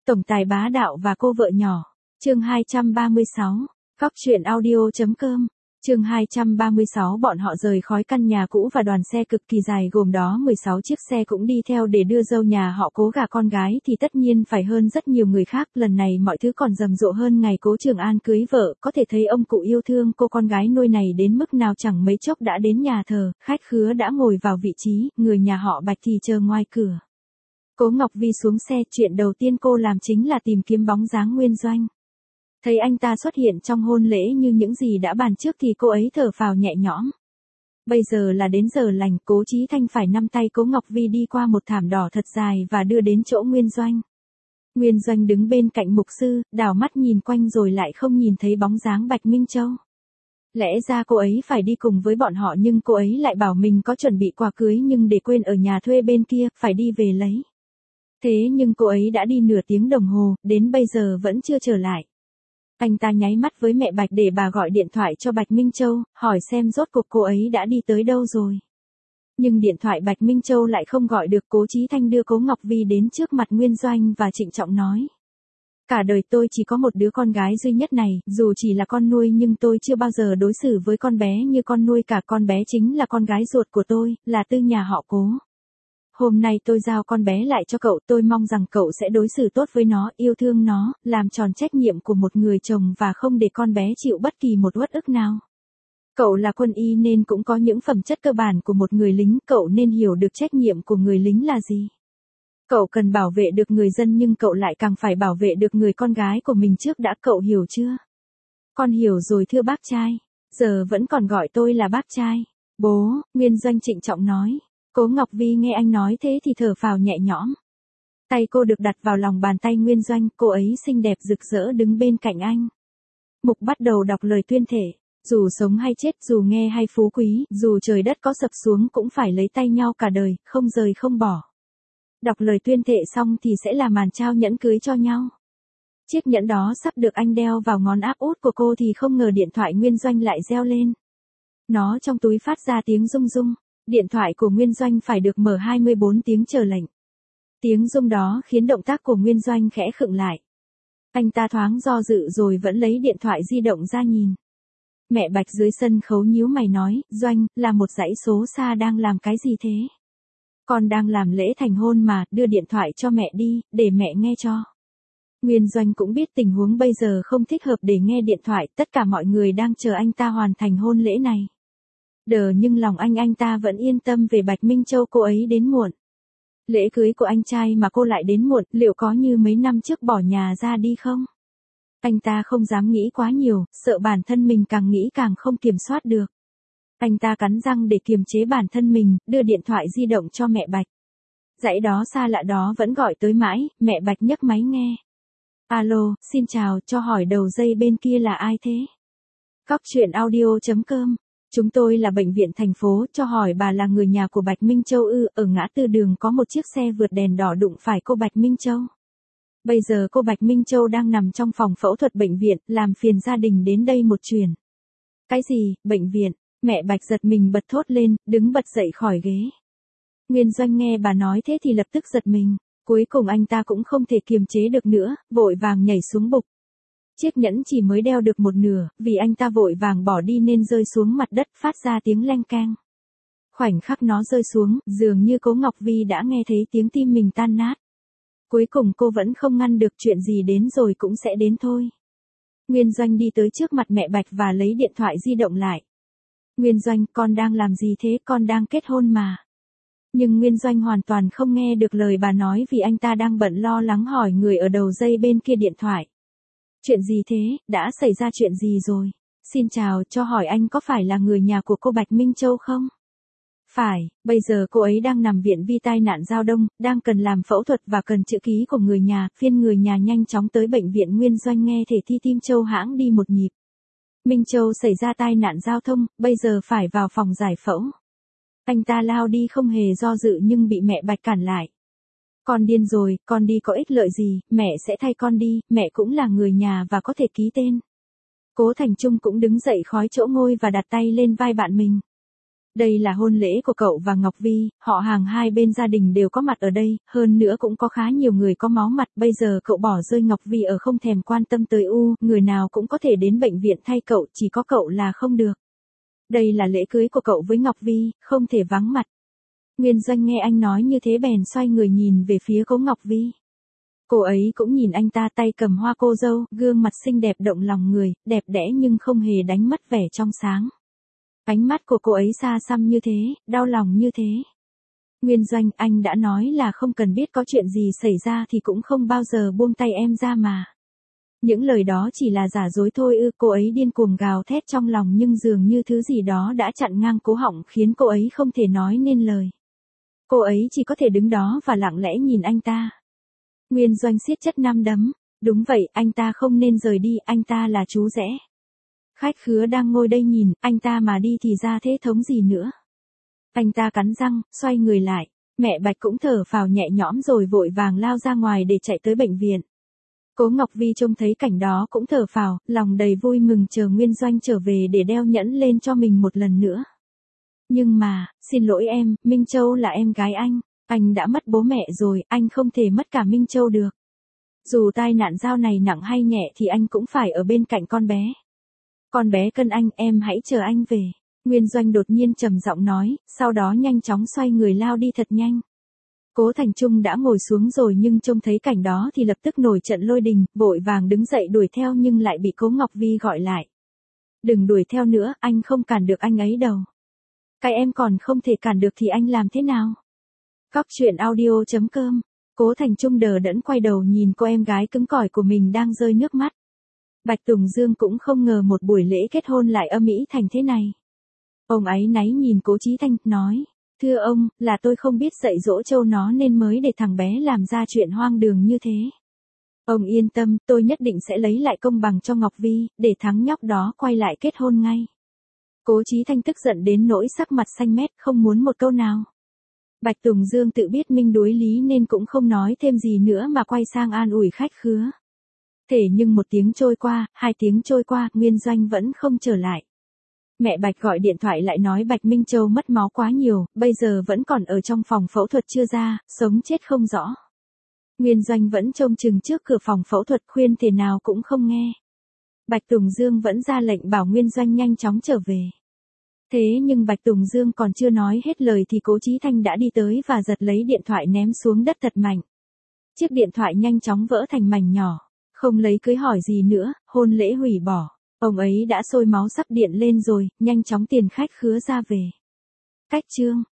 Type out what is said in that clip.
Tổng tài bá đạo và cô vợ nhỏ. Chương 236. Góc truyện audio.com. Chương 236. Bọn họ rời khỏi căn nhà cũ và đoàn xe cực kỳ dài gồm đó 16 chiếc xe cũng đi theo để đưa dâu nhà họ Cố gả con gái thì tất nhiên phải hơn rất nhiều người khác. Lần này mọi thứ còn rầm rộ hơn ngày Cố Trường An cưới vợ, có thể thấy ông cụ yêu thương cô con gái nuôi này đến mức nào. Chẳng mấy chốc đã đến nhà thờ, khách khứa đã ngồi vào vị trí, người nhà họ Bạch thì chờ ngoài cửa. Cố Ngọc Vi xuống xe, chuyện đầu tiên cô làm chính là tìm kiếm bóng dáng Nguyên Doanh. Thấy anh ta xuất hiện trong hôn lễ như những gì đã bàn trước thì cô ấy thở phào nhẹ nhõm. Bây giờ là đến giờ lành, Cố Chí Thanh phải nắm tay Cố Ngọc Vi đi qua một thảm đỏ thật dài và đưa đến chỗ Nguyên Doanh. Nguyên Doanh đứng bên cạnh mục sư, đảo mắt nhìn quanh rồi lại không nhìn thấy bóng dáng Bạch Minh Châu. Lẽ ra cô ấy phải đi cùng với bọn họ nhưng cô ấy lại bảo mình có chuẩn bị quà cưới nhưng để quên ở nhà thuê bên kia, phải đi về lấy. Thế nhưng cô ấy đã đi nửa tiếng đồng hồ, đến bây giờ vẫn chưa trở lại. Anh ta nháy mắt với mẹ Bạch để bà gọi điện thoại cho Bạch Minh Châu, hỏi xem rốt cuộc cô ấy đã đi tới đâu rồi. Nhưng điện thoại Bạch Minh Châu lại không gọi được. Cố Chí Thanh đưa Cố Ngọc Vi đến trước mặt Nguyên Doanh và trịnh trọng nói. Cả đời tôi chỉ có một đứa con gái duy nhất này, dù chỉ là con nuôi nhưng tôi chưa bao giờ đối xử với con bé như con nuôi cả. Con bé chính là con gái ruột của tôi, là tư nhà họ Cố. Hôm nay tôi giao con bé lại cho cậu, tôi mong rằng cậu sẽ đối xử tốt với nó, yêu thương nó, làm tròn trách nhiệm của một người chồng và không để con bé chịu bất kỳ một uất ức nào. Cậu là quân y nên cũng có những phẩm chất cơ bản của một người lính, cậu nên hiểu được trách nhiệm của người lính là gì. Cậu cần bảo vệ được người dân nhưng cậu lại càng phải bảo vệ được người con gái của mình trước đã, cậu hiểu chưa? Con hiểu rồi thưa bác trai, giờ vẫn còn gọi tôi là bác trai. Bố, Nguyên Doanh trịnh trọng nói. Cố Ngọc Vi nghe anh nói thế thì thở phào nhẹ nhõm. Tay cô được đặt vào lòng bàn tay Nguyên Doanh, cô ấy xinh đẹp rực rỡ đứng bên cạnh anh. Mục bắt đầu đọc lời tuyên thể. Dù sống hay chết, dù nghe hay phú quý, dù trời đất có sập xuống cũng phải lấy tay nhau cả đời, không rời không bỏ. Đọc lời tuyên thệ xong thì sẽ là màn trao nhẫn cưới cho nhau. Chiếc nhẫn đó sắp được anh đeo vào ngón áp út của cô thì không ngờ điện thoại Nguyên Doanh lại reo lên. Nó trong túi phát ra tiếng rung rung. Điện thoại của Nguyên Doanh phải được mở 24 tiếng chờ lệnh. Tiếng rung đó khiến động tác của Nguyên Doanh khẽ khựng lại. Anh ta thoáng do dự rồi vẫn lấy điện thoại di động ra nhìn. Mẹ Bạch dưới sân khấu nhíu mày nói, Doanh, là một dãy số xa đang làm cái gì thế? Con đang làm lễ thành hôn mà, đưa điện thoại cho mẹ đi, để mẹ nghe cho. Nguyên Doanh cũng biết tình huống bây giờ không thích hợp để nghe điện thoại, tất cả mọi người đang chờ anh ta hoàn thành hôn lễ này. Nhưng lòng anh ta vẫn yên tâm về Bạch Minh Châu, cô ấy đến muộn. Lễ cưới của anh trai mà cô lại đến muộn, liệu có như mấy năm trước bỏ nhà ra đi không? Anh ta không dám nghĩ quá nhiều, sợ bản thân mình càng nghĩ càng không kiểm soát được. Anh ta cắn răng để kiềm chế bản thân mình, đưa điện thoại di động cho mẹ Bạch. Dãy đó xa lạ đó vẫn gọi tới mãi, mẹ Bạch nhấc máy nghe. Alo, xin chào, cho hỏi đầu dây bên kia là ai thế? Góc truyện audio.com. Chúng tôi là bệnh viện thành phố, cho hỏi bà là người nhà của Bạch Minh Châu ư? Ở ngã tư đường có một chiếc xe vượt đèn đỏ đụng phải cô Bạch Minh Châu. Bây giờ cô Bạch Minh Châu đang nằm trong phòng phẫu thuật bệnh viện, làm phiền gia đình đến đây một chuyến. Cái gì, bệnh viện? Mẹ Bạch giật mình bật thốt lên, đứng bật dậy khỏi ghế. Nguyên Doanh nghe bà nói thế thì lập tức giật mình, cuối cùng anh ta cũng không thể kiềm chế được nữa, vội vàng nhảy xuống bục. Chiếc nhẫn chỉ mới đeo được một nửa, vì anh ta vội vàng bỏ đi nên rơi xuống mặt đất phát ra tiếng leng keng. Khoảnh khắc nó rơi xuống, dường như Cố Ngọc Vi đã nghe thấy tiếng tim mình tan nát. Cuối cùng cô vẫn không ngăn được, chuyện gì đến rồi cũng sẽ đến thôi. Nguyên Doanh đi tới trước mặt mẹ Bạch và lấy điện thoại di động lại. Nguyên Doanh, con đang làm gì thế, con đang kết hôn mà. Nhưng Nguyên Doanh hoàn toàn không nghe được lời bà nói vì anh ta đang bận lo lắng hỏi người ở đầu dây bên kia điện thoại. Chuyện gì thế, đã xảy ra chuyện gì rồi? Xin chào, cho hỏi anh có phải là người nhà của cô Bạch Minh Châu không? Phải, bây giờ cô ấy đang nằm viện vì tai nạn giao thông, đang cần làm phẫu thuật và cần chữ ký của người nhà, phiên người nhà nhanh chóng tới bệnh viện. Nguyên Doanh nghe thể thi tim Châu hãng đi một nhịp. Minh Châu xảy ra tai nạn giao thông, bây giờ phải vào phòng giải phẫu. Anh ta lao đi không hề do dự nhưng bị mẹ Bạch cản lại. Con điên rồi, con đi có ích lợi gì, mẹ sẽ thay con đi, mẹ cũng là người nhà và có thể ký tên. Cố Thành Trung cũng đứng dậy khỏi chỗ ngồi và đặt tay lên vai bạn mình. Đây là hôn lễ của cậu và Ngọc Vi, họ hàng hai bên gia đình đều có mặt ở đây, hơn nữa cũng có khá nhiều người có máu mặt, bây giờ cậu bỏ rơi Ngọc Vi ở không thèm quan tâm tới người nào cũng có thể đến bệnh viện thay cậu, chỉ có cậu là không được. Đây là lễ cưới của cậu với Ngọc Vi, không thể vắng mặt. Nguyên Doanh nghe anh nói như thế bèn xoay người nhìn về phía Cố Ngọc Vi. Cô ấy cũng nhìn anh ta, tay cầm hoa cô dâu, gương mặt xinh đẹp động lòng người, đẹp đẽ nhưng không hề đánh mất vẻ trong sáng. Ánh mắt của cô ấy xa xăm như thế, đau lòng như thế. Nguyên Doanh, anh đã nói là không cần biết có chuyện gì xảy ra thì cũng không bao giờ buông tay em ra mà. Những lời đó chỉ là giả dối thôi ư, cô ấy điên cuồng gào thét trong lòng nhưng dường như thứ gì đó đã chặn ngang cố họng khiến cô ấy không thể nói nên lời. Cô ấy chỉ có thể đứng đó và lặng lẽ nhìn anh ta. Nguyên Doanh siết chất nắm đấm. Đúng vậy, anh ta không nên rời đi, anh ta là chú rể. Khách khứa đang ngồi đây nhìn, anh ta mà đi thì ra thế thống gì nữa. Anh ta cắn răng, xoay người lại. Mẹ Bạch cũng thở phào nhẹ nhõm rồi vội vàng lao ra ngoài để chạy tới bệnh viện. Cố Ngọc Vi trông thấy cảnh đó cũng thở phào, lòng đầy vui mừng chờ Nguyên Doanh trở về để đeo nhẫn lên cho mình một lần nữa. Nhưng mà, xin lỗi em, Minh Châu là em gái anh đã mất bố mẹ rồi, anh không thể mất cả Minh Châu được. Dù tai nạn giao này nặng hay nhẹ thì anh cũng phải ở bên cạnh con bé. Con bé cần anh, em hãy chờ anh về. Nguyên Doanh đột nhiên trầm giọng nói, sau đó nhanh chóng xoay người lao đi thật nhanh. Cố Thành Trung đã ngồi xuống rồi nhưng trông thấy cảnh đó thì lập tức nổi trận lôi đình, vội vàng đứng dậy đuổi theo nhưng lại bị Cố Ngọc Vi gọi lại. Đừng đuổi theo nữa, anh không cản được anh ấy đâu. Cái em còn không thể cản được thì anh làm thế nào? Cóc truyện audio.com. Cố Thành Trung đờ đẫn quay đầu nhìn cô em gái cứng cỏi của mình đang rơi nước mắt. Bạch Tùng Dương cũng không ngờ một buổi lễ kết hôn lại âm ĩ thành thế này. Ông áy náy nhìn Cố Chí Thanh, nói, thưa ông, là tôi không biết dạy dỗ Châu nó nên mới để thằng bé làm ra chuyện hoang đường như thế. Ông yên tâm, tôi nhất định sẽ lấy lại công bằng cho Ngọc Vi, để thằng nhóc đó quay lại kết hôn ngay. Cố Chí Thanh tức giận đến nỗi sắc mặt xanh mét, không muốn một câu nào. Bạch Tùng Dương tự biết mình đối lý nên cũng không nói thêm gì nữa mà quay sang an ủi khách khứa. Thế nhưng 1 tiếng trôi qua, 2 tiếng trôi qua, Nguyên Doanh vẫn không trở lại. Mẹ Bạch gọi điện thoại lại nói Bạch Minh Châu mất máu quá nhiều, bây giờ vẫn còn ở trong phòng phẫu thuật chưa ra, sống chết không rõ. Nguyên Doanh vẫn trông chừng trước cửa phòng phẫu thuật khuyên thế nào cũng không nghe. Bạch Tùng Dương vẫn ra lệnh bảo Nguyên Doanh nhanh chóng trở về. Thế nhưng Bạch Tùng Dương còn chưa nói hết lời thì Cố Chí Thanh đã đi tới và giật lấy điện thoại ném xuống đất thật mạnh. Chiếc điện thoại nhanh chóng vỡ thành mảnh nhỏ. Không lấy cưới hỏi gì nữa, hôn lễ hủy bỏ. Ông ấy đã sôi máu sắp điện lên rồi, nhanh chóng tiền khách khứa ra về. Cách chương